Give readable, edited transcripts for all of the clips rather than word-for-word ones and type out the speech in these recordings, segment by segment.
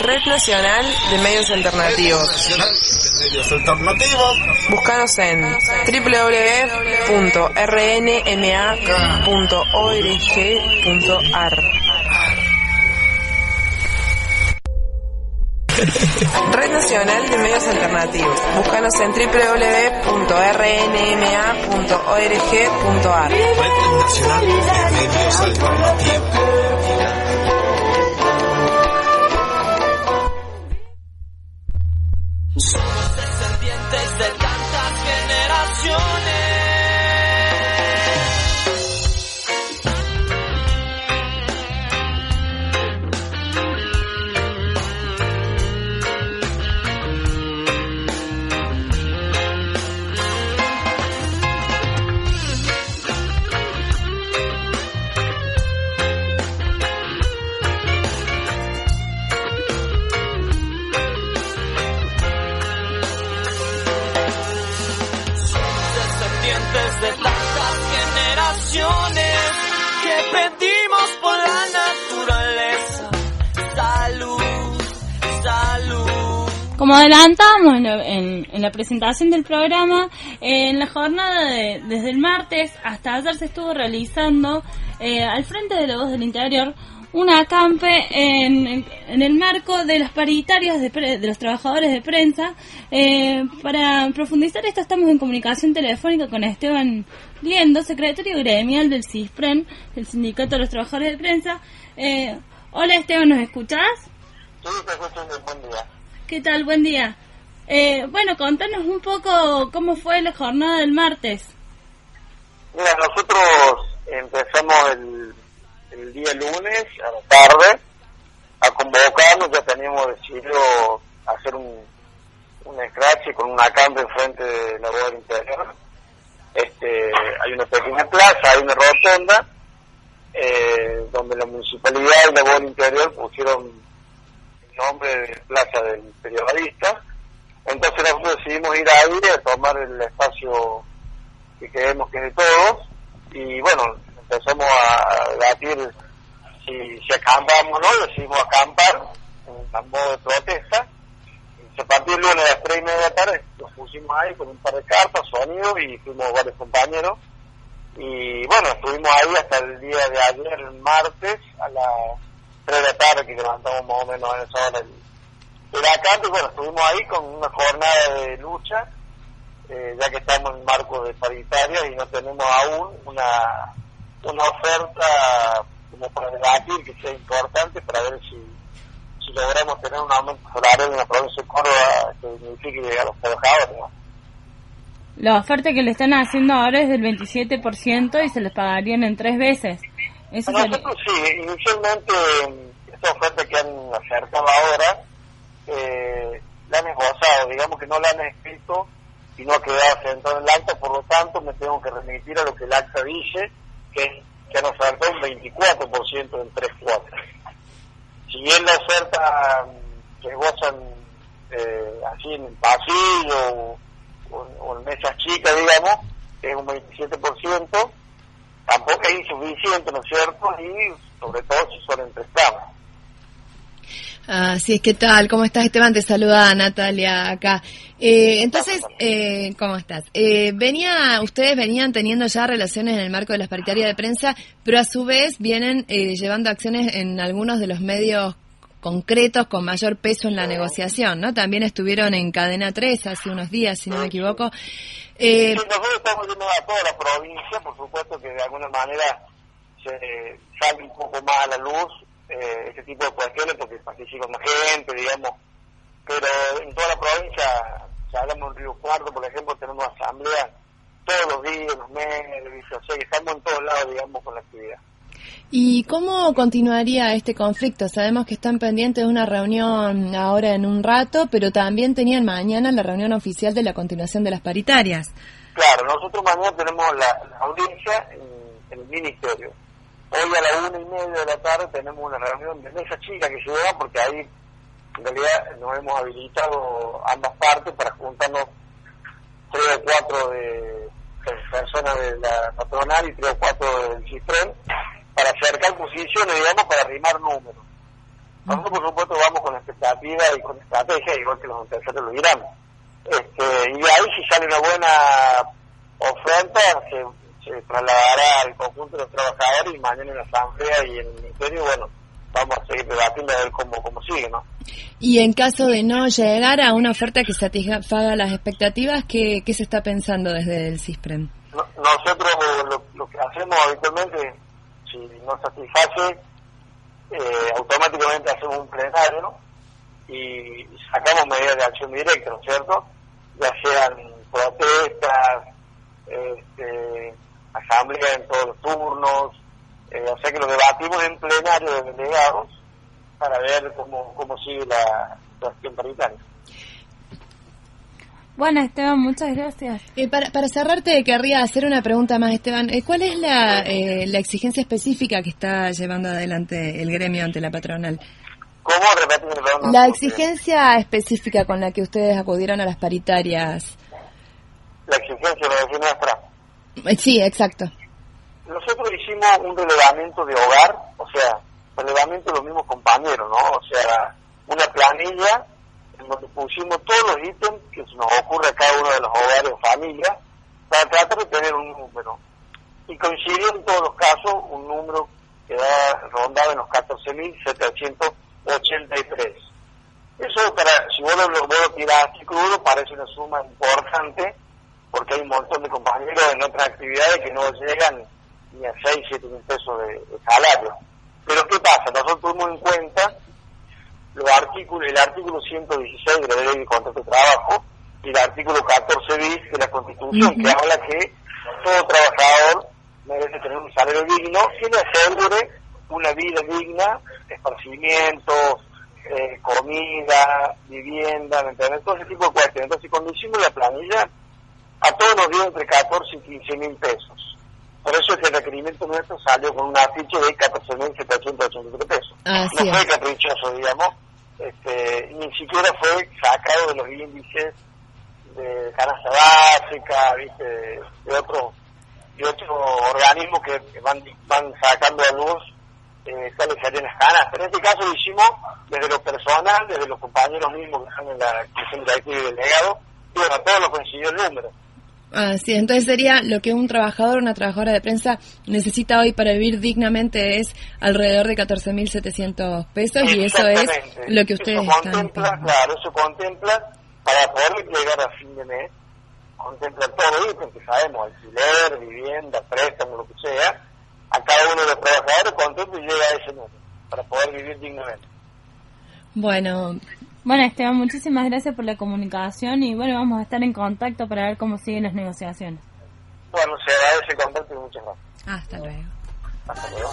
Red Nacional de Medios Alternativos. Búscanos en www.rnma.org.ar. Red Nacional de Medios Alternativos. Búscanos en www.rnma.org.ar. Red Nacional de Medios Alternativos. Somos descendientes de tantas generaciones. De tantas generaciones que pedimos por la naturaleza. Salud, salud. Como adelantamos en la presentación del programa, en la jornada desde el martes hasta ayer se estuvo realizando al frente de la Voz del Interior un acampe en el marco de las paritarias de los trabajadores de prensa. Para profundizar esto estamos en comunicación telefónica con Esteban Liendo, secretario gremial del CISPREN, el Sindicato de los Trabajadores de Prensa. Hola Esteban, ¿nos escuchás? Sí, te escucho, buen día. ¿Qué tal? Buen día. Bueno, contanos un poco cómo fue la jornada del martes. Mira, nosotros empezamos el día lunes a la tarde a convocarnos. Ya teníamos decidido hacer un scratch con una acampe enfrente de la Voz del Interior. Hay una pequeña plaza, hay una rotonda donde la municipalidad y la Voz del Interior pusieron el nombre de plaza del periodista. Entonces nosotros decidimos ir ahí a tomar el espacio que creemos que es de todos, y bueno, empezamos a debatir si acampamos o no. Decidimos acampar en modo de protesta. A partir del lunes a las 3:30 de la tarde nos pusimos ahí con un par de cartas, sonido, y fuimos varios compañeros. Y bueno, estuvimos ahí hasta el día de ayer, el martes, a las 3 de la tarde, que levantamos más o menos en esa hora el acampe. Y bueno, estuvimos ahí con una jornada de lucha, ya que estamos en marco de paritarias y no tenemos aún una oferta como para debatir que sea importante para ver si logramos tener un aumento salarial en la provincia de Córdoba que signifique a los trabajadores, ¿no? La oferta que le están haciendo ahora es del 27% y se les pagarían en 3 veces. Eso nosotros sí, inicialmente esta oferta que han acercado ahora la han esbozado, digamos que no la han escrito y no ha quedado sentado en el acta, por lo tanto me tengo que remitir a lo que el acta dice, que han ofertado un 24% en 3 cuotas. Si bien la oferta que gozan así en el pasillo o en mesas chicas, digamos, es un 27%, tampoco es insuficiente, ¿no es cierto? Y sobre todo si son en 3 camas. Así es, ¿qué tal? ¿Cómo estás, Esteban? Te saluda Natalia acá. Entonces, ¿cómo estás? Ustedes venían teniendo ya relaciones en el marco de las paritarias de prensa, pero a su vez vienen llevando acciones en algunos de los medios concretos con mayor peso en la negociación, ¿no? También estuvieron en Cadena 3 hace unos días, si no me equivoco. Sí, nosotros estamos yendo a toda la provincia, por supuesto que de alguna manera se sale un poco más a la luz ese tipo de cuestiones porque participa más gente, digamos, pero en toda la provincia, si hablamos en Río Cuarto, por ejemplo, tenemos asamblea todos los días, los meses, o sea que estamos en todos lados, digamos, con la actividad. ¿Y cómo continuaría este conflicto? Sabemos que están pendientes de una reunión ahora en un rato, pero también tenían mañana la reunión oficial de la continuación de las paritarias. Claro, nosotros mañana tenemos la audiencia en el ministerio. Hoy a la 1:30 de la tarde tenemos una reunión de mesa chica que se lleva, porque ahí en realidad nos hemos habilitado ambas partes para juntarnos 3 o 4 de personas de la patronal y 3 o 4 del CISPREN para acercar posiciones, digamos, para arrimar números. Nosotros, por supuesto, vamos con expectativa y con estrategia, igual que los empresarios lo dirán. Y de ahí, si sale una buena oferta, se trasladará al conjunto de los trabajadores, y mañana en la asamblea y en el ministerio, bueno, vamos a seguir debatiendo a ver cómo sigue, ¿no? Y en caso de no llegar a una oferta que satisfaga las expectativas, ¿qué se está pensando desde el CISPREM? Nosotros lo que hacemos habitualmente, si no satisface, automáticamente hacemos un plenario, ¿no? Y sacamos medidas de acción directa, ¿no es cierto? Ya sean protestas, asamblea en todos los turnos, o sea que lo debatimos en plenario de delegados para ver cómo sigue la acción paritaria. Bueno, Esteban, muchas gracias. Para cerrar, te querría hacer una pregunta más, Esteban. ¿Cuál es la exigencia específica que está llevando adelante el gremio ante la patronal? ¿Cómo? Repetime, la exigencia específica con la que ustedes acudieron a las paritarias. La exigencia de nuestra. Sí, exacto. Nosotros hicimos un relevamiento de hogar, o sea, relevamiento de los mismos compañeros, ¿no? O sea, una planilla en donde pusimos todos los ítems que se nos ocurre a cada uno de los hogares o familias para tratar de tener un número. Y coincidió en todos los casos un número que rondaba en los 14.783. Eso, si vos lo tirás así crudo, parece una suma importante, porque hay un montón de compañeros en otras actividades que no llegan ni a 6, 7 mil pesos de salario. Pero ¿qué pasa? Nosotros tuvimos en cuenta el artículo 116 de la Ley de Contrato de Trabajo y el artículo 14 bis de la Constitución, que habla que todo trabajador merece tener un salario digno que le asegure una vida digna, esparcimiento, comida, vivienda, ¿me entiendes? Todo ese tipo de cuestiones. Entonces, cuando hicimos la planilla, a todos nos dio entre 14 y 15 mil pesos. Por eso es que el requerimiento nuestro salió con un afiche de 14.783 pesos. Así no fue caprichoso, digamos, ni siquiera fue sacado de los índices de canasta básica, ¿viste? de otros organismos que van sacando a luz cuáles serían las canastas. En este caso lo hicimos desde lo personal, desde los compañeros mismos que están en la comisión directiva y delegado, y bueno, todos lo coincidió el número. Así, entonces sería lo que un trabajador, una trabajadora de prensa necesita hoy para vivir dignamente es alrededor de 14.700 pesos, y eso es lo que ustedes están pagando. Claro, eso contempla, para poder llegar a fin de mes, contempla todo ítem que sabemos, alquiler, vivienda, préstamo, lo que sea, a cada uno de los trabajadores contempla y llega a ese número, para poder vivir dignamente. Bueno, Esteban, muchísimas gracias por la comunicación y bueno, vamos a estar en contacto para ver cómo siguen las negociaciones. Bueno, se agradece el contacto y muchas gracias. Hasta luego. Hasta luego.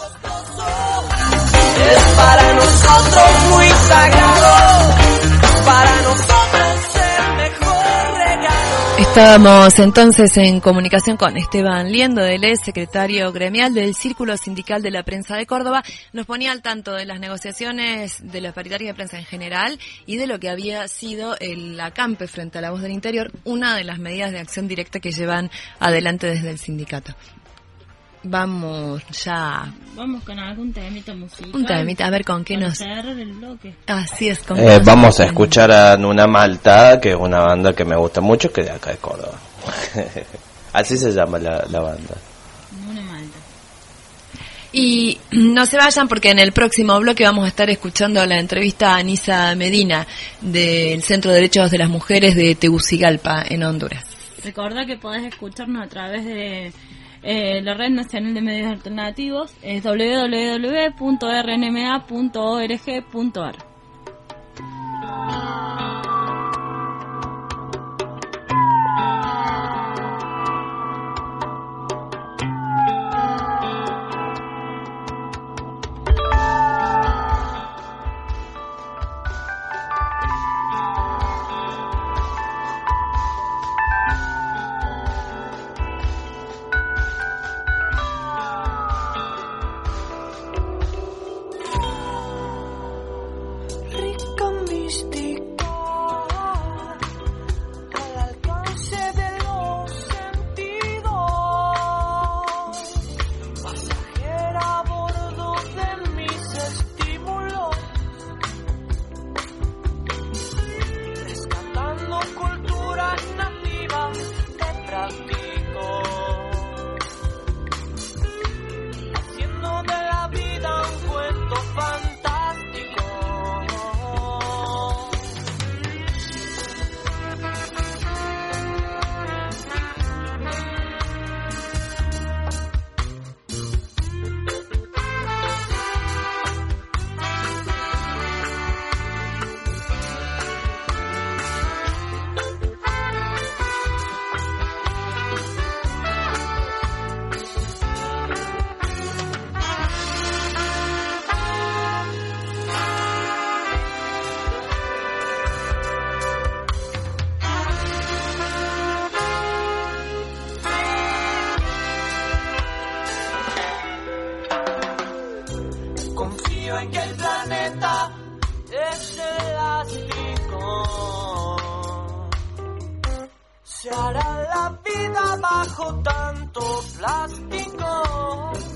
Es para nosotros muy sagrado, para nosotros el mejor regalo. Estábamos entonces en comunicación con Esteban Liendo, él es secretario gremial del Círculo Sindical de la Prensa de Córdoba. Nos ponía al tanto de las negociaciones de las paritarias de prensa en general y de lo que había sido el acampe frente a La Voz del Interior, una de las medidas de acción directa que llevan adelante desde el sindicato. Vamos con algún temita musical. Un temita, a ver con qué nos... cerrar el bloque. Así es. Vamos a escuchar a Nuna Malta, que es una banda que me gusta mucho, que es de acá de Córdoba. Así se llama la banda. Nuna Malta. Y no se vayan porque en el próximo bloque vamos a estar escuchando la entrevista a Anisa Medina del Centro de Derechos de las Mujeres de Tegucigalpa, en Honduras. Recordá que podés escucharnos a través de la Red Nacional de Medios Alternativos, es www.rnma.org.ar. Rica mística confío en que el planeta es elástico. Se hará la vida bajo tanto plástico.